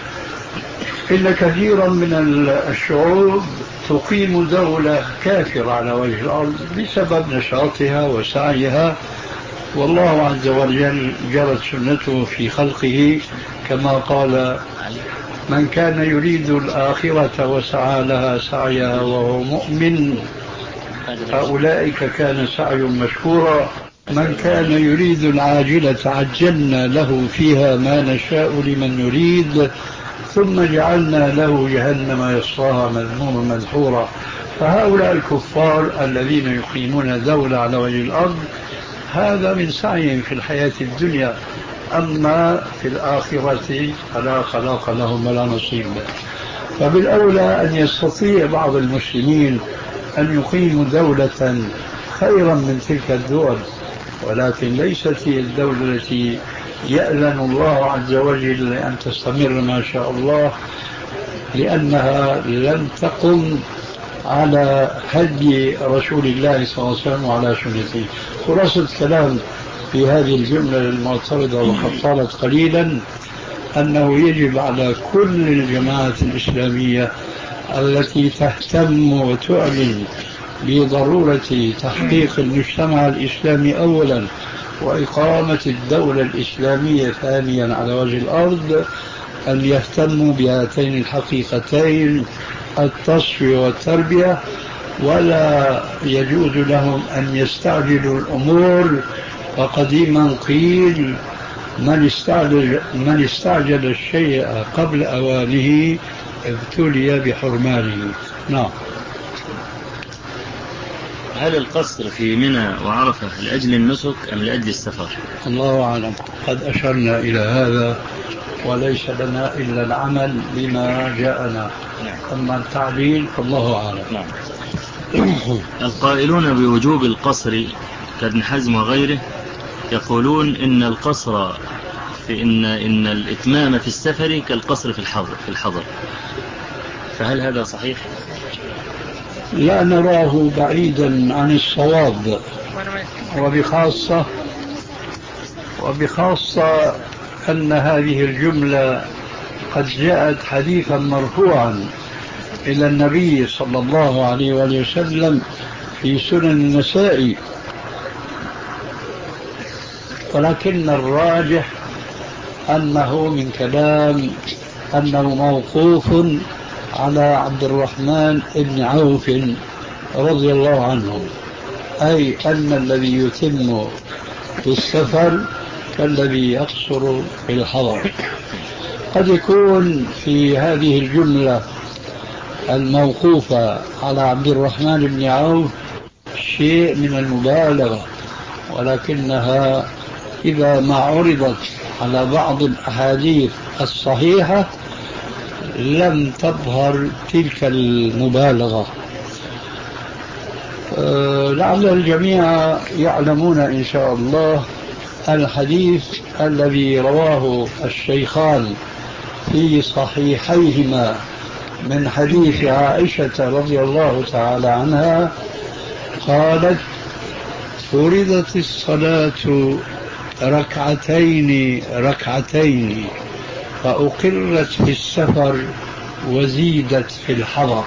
إن كثيرا من الشعوب تقيم دولة كافرة على وجه الأرض بسبب نشاطها وسعيها، والله عز وجل جرت سنته في خلقه كما قال: من كان يريد الآخرة وسعى لها سعيها وهو مؤمن فأولئك كان سعي مشكورا. من كان يريد العاجلة عجلنا له فيها ما نشاء لمن نريد ثم جعلنا له جهنم يصلاها مذموما مدحورا. فهؤلاء الكفار الذين يقيمون دولة على وجه الأرض هذا من سعيهم في الحياة الدنيا، أما في الآخرة فلا خلاق لهم ولا نصيب. فبالأولى أن يستطيع بعض المسلمين أن يقيموا دولة خيرا من تلك الدول، ولكن ليست هي الدولة التي يأذن الله عز وجل أن تستمر ما شاء الله، لأنها لم تقم على هدي رسول الله صلى الله عليه وسلم وعلى سنته. خلاصة الكلام في هذه الجملة المعترضة وقد طالت قليلا أنه يجب على كل الجماعات الإسلامية التي تهتم وتعلن بضرورة تحقيق المجتمع الإسلامي أولا وإقامة الدولة الإسلامية ثانيا على وجه الأرض أن يهتموا بهاتين الحقيقتين، التصفية والتربية، ولا يجوز لهم أن يستعجلوا الأمور. وقديما قيل: من استعجل, من استعجل الشيء قبل أوانه ابتلي بحرمانه. نعم. هل القصر في منى وعرفة لأجل النسك أم لأجل السفر؟ الله أعلم، قد أشرنا إلى هذا وليس لنا إلا العمل بما جاءنا. نعم. أما التعليل فالله أعلم. نعم. القائلون بوجوب القصر كابن حزم وغيره يقولون إن القصر في إن إن الإتمام في السفر كالقصر في الحضر في الحضر فهل هذا صحيح؟ لا نراه بعيدا عن الصواب، وبخاصة وبخاصة أن هذه الجملة قد جاءت حديثا مرفوعا إلى النبي صلى الله عليه وآله وسلم في سنن النسائي، ولكن الراجح أنه من كلام أنه موقوف على عبد الرحمن بن عوف رضي الله عنه، أي أن الذي يتم في السفر كالذي يقصر في الحضر. قد يكون في هذه الجملة الموقوفة على عبد الرحمن بن عوف شيء من المبالغة، ولكنها إذا ما عرضت على بعض الأحاديث الصحيحة لم تظهر تلك المبالغة. أه لعل الجميع يعلمون إن شاء الله الحديث الذي رواه الشيخان في صحيحيهما من حديث عائشة رضي الله تعالى عنها قالت: فرضت الصلاة ركعتين ركعتين فأقرت في السفر وزيدت في الحضر.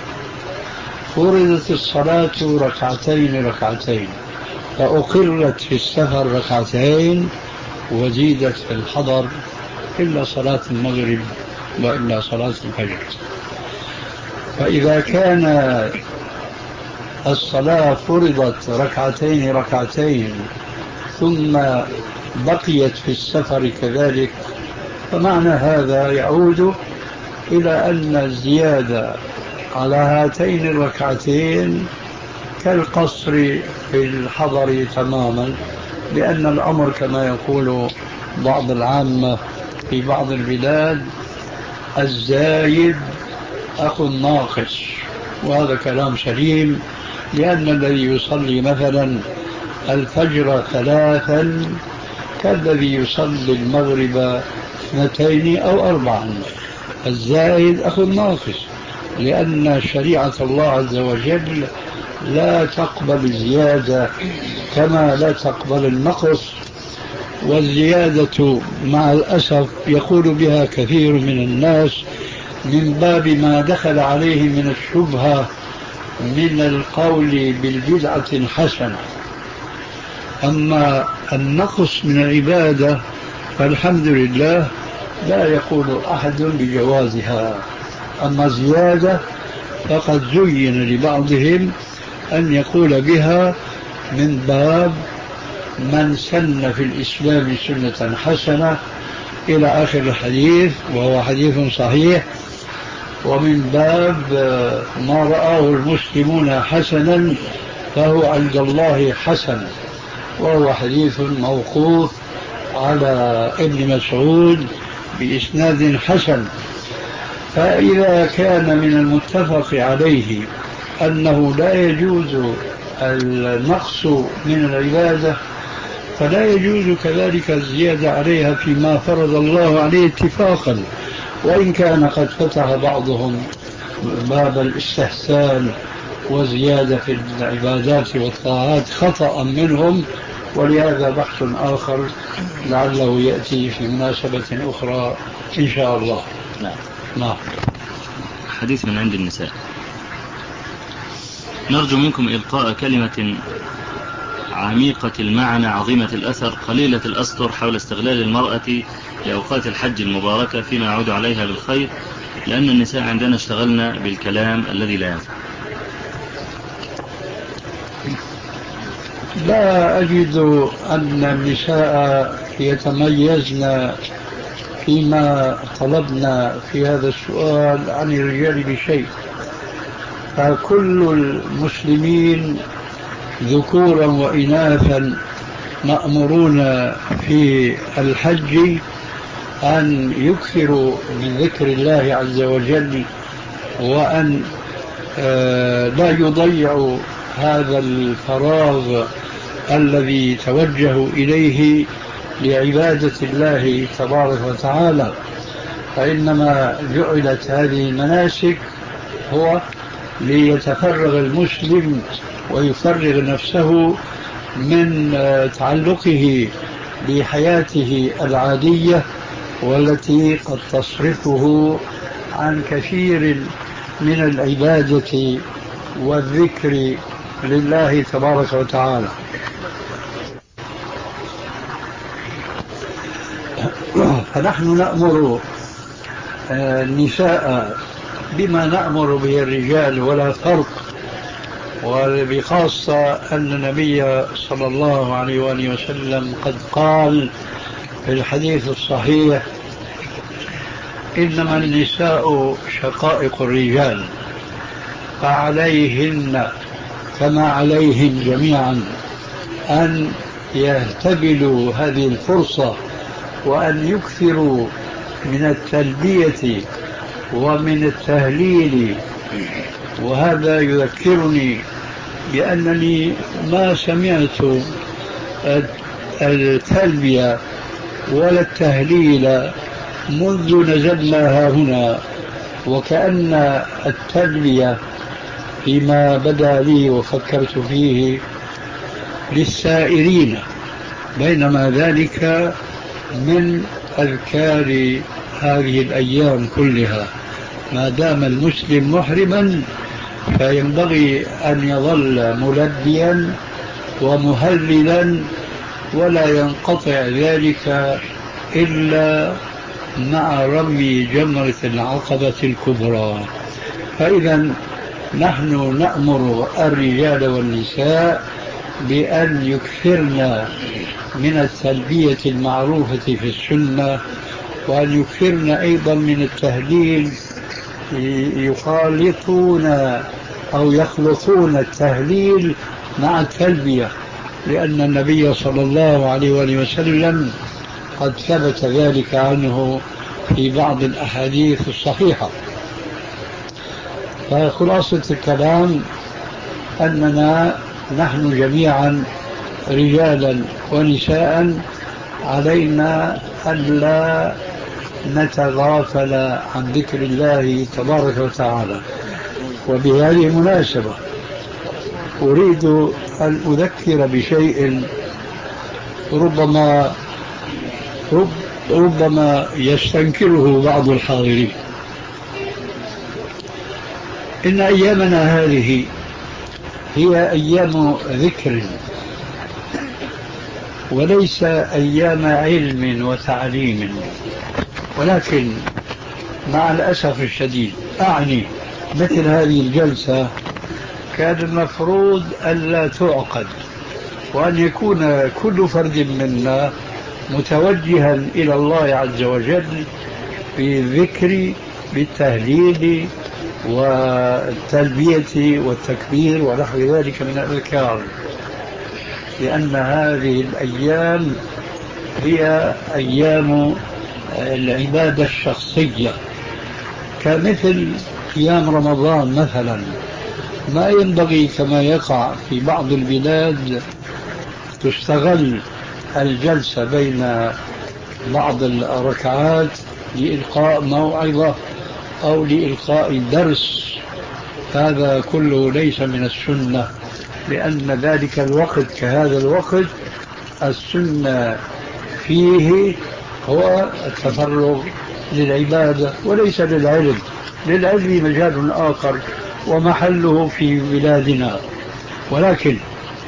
فرضت الصلاة ركعتين ركعتين فأقرت في السفر ركعتين وزيدت في الحضر إلا صلاة المغرب وإلا صلاة الفجر. فإذا كان الصلاة فرضت ركعتين ركعتين ثم بقيت في السفر كذلك، فمعنى هذا يعود إلى أن الزيادة على هاتين الركعتين كالقصر في الحضر تماما، لأن الأمر كما يقول بعض العامة في بعض البلاد: الزايد أخو الناقص. وهذا كلام سليم، لأن الذي يصلي مثلا الفجر ثلاثا كالذي يصلي المغرب اثنتين أو أربعا. الزائد أخو الناقص، لأن شريعة الله عز وجل لا تقبل الزيادة كما لا تقبل النقص. والزيادة مع الأسف يقول بها كثير من الناس من باب ما دخل عليه من الشبهة من القول بالبدعة الحسنة. أما النقص من العبادة فالحمد لله لا يقول أحد بجوازها. أما زيادة فقد زين لبعضهم أن يقول بها من باب من سن في الإسلام سنة حسنة إلى آخر الحديث، وهو حديث صحيح، ومن باب ما رآه المسلمون حسنا فهو عند الله حسن، وهو حديث موقوف على ابن مسعود بإسناد حسن. فإذا كان من المتفق عليه أنه لا يجوز النقص من العبادة، فلا يجوز كذلك الزيادة عليها فيما فرض الله عليه اتفاقا، وإن كان قد فتح بعضهم باب الاستحسان وزيادة في العبادات والطاعات خطأ منهم، ولهذا بحث آخر لعله يأتي في مناسبة أخرى إن شاء الله. نعم. نعم. حديث من عند النساء. نرجو منكم إلقاء كلمة عميقة المعنى عظيمة الأثر قليلة الأسطر حول استغلال المرأة لأوقات الحج المباركة فيما يعود عليها بالخير، لأن النساء عندنا اشتغلنا بالكلام الذي لا ينفع. لا أجد أن النساء يتميزن فيما طلبنا في هذا السؤال عن الرجال بشيء، فكل المسلمين ذكورا وإناثا مأمورون في الحج أن يكثروا من ذكر الله عز وجل، وأن لا يضيعوا هذا الفراغ الذي توجهوا إليه لعبادة الله تبارك وتعالى. فإنما جعلت هذه المناسك هو ليتفرغ المسلم ويفرغ نفسه من تعلقه بحياته العادية والتي قد تصرفه عن كثير من العبادة والذكر لله تبارك وتعالى. فنحن نأمر النساء بما نأمر به الرجال ولا فرق، وبخاصة أن النبي صلى الله عليه وآله وسلم قد قال في الحديث الصحيح: إنما النساء شقائق الرجال، فعليهن كما عليهم جميعا أن يهتبلوا هذه الفرصة وأن يكثروا من التلبية ومن التهليل. وهذا يذكرني بأنني ما سمعت التلبية ولا التهليل منذ نزلنا هنا، وكأن التلبية فيما بدا لي وفكرت فيه للسائرين، بينما ذلك من أذكار هذه الأيام كلها. ما دام المسلم محرما فينبغي أن يظل ملبيا ومهللا، ولا ينقطع ذلك إلا مع رمي جمرة العقبة الكبرى. فإذا نحن نأمر الرجال والنساء بأن يكثرن من التلبية المعروفة في السنة، وأن يكثرن أيضا من التهليل، يخالطون أو يخلطون التهليل مع التلبية، لأن النبي صلى الله عليه وآله وسلم قد ثبت ذلك عنه في بعض الأحاديث الصحيحة. فخلاصة الكلام أننا نحن جميعا رجالا ونساء علينا أن لا نتغافل عن ذكر الله تبارك وتعالى. وبهذه المناسبة أريد أن أذكر بشيء ربما رب ربما يستنكره بعض الحاضرين. إن أيامنا هذه هي أيام ذكر وليس أيام علم وتعليم، ولكن مع الأسف الشديد أعني مثل هذه الجلسة كان المفروض ألا تعقد، وأن يكون كل فرد منا متوجها إلى الله عز وجل بالذكر بالتهليل والتلبية والتكبير ونحو ذلك من الأذكار، لأن هذه الأيام هي أيام العبادة الشخصية، كمثل قيام رمضان مثلا. ما ينبغي كما يقع في بعض البلاد تستغل الجلسة بين بعض الركعات لإلقاء موعظة أو لإلقاء درس. هذا كله ليس من السنة، لأن ذلك الوقت كهذا الوقت السنة فيه هو التفرغ للعبادة وليس للعلم. للعلم مجال آخر ومحله في بلادنا، ولكن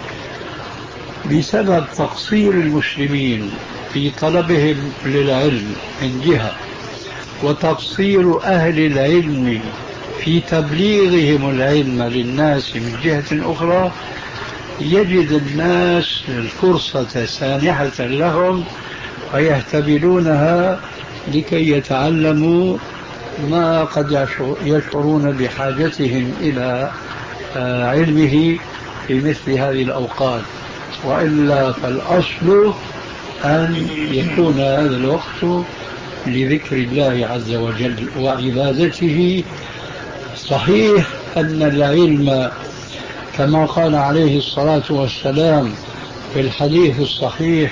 بسبب تقصير المسلمين في طلبهم للعلم من جهة، وتقصير أهل العلم في تبليغهم العلم للناس من جهة أخرى، يجد الناس الفرصة سانحة لهم ويهتبلونها لكي يتعلموا ما قد يشعرون بحاجتهم إلى علمه في مثل هذه الأوقات. وإلا فالأصل أن يكون هذا الوقت لذكر الله عز وجل وعبادته. صحيح أن العلم كما قال عليه الصلاة والسلام في الحديث الصحيح: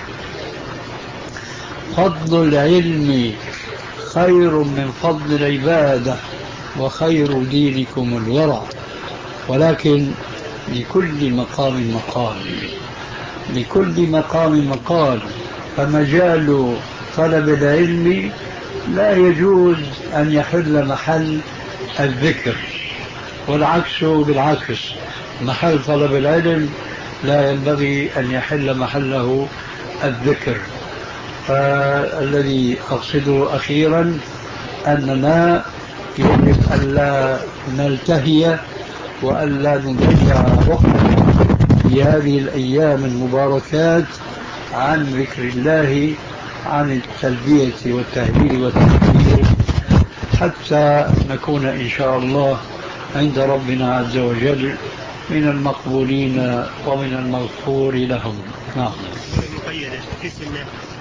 فضل العلم خير من فضل العبادة وخير دينكم الورع. ولكن لكل مقام مقال، لكل مقام مقال. فمجال طلب العلم لا يجوز أن يحل محل الذكر، والعكس بالعكس، محل طلب العلم لا ينبغي أن يحل محله الذكر. فالذي أقصده أخيرا أننا يجب ألا نلتهي وألا نضيع وقتنا في هذه الأيام المباركات عن ذكر الله، عن التلبية والتهليل والتكبير، حتى نكون إن شاء الله عند ربنا عز وجل من المقبولين ومن المغفور لهم. نعم. مقيدة في السنة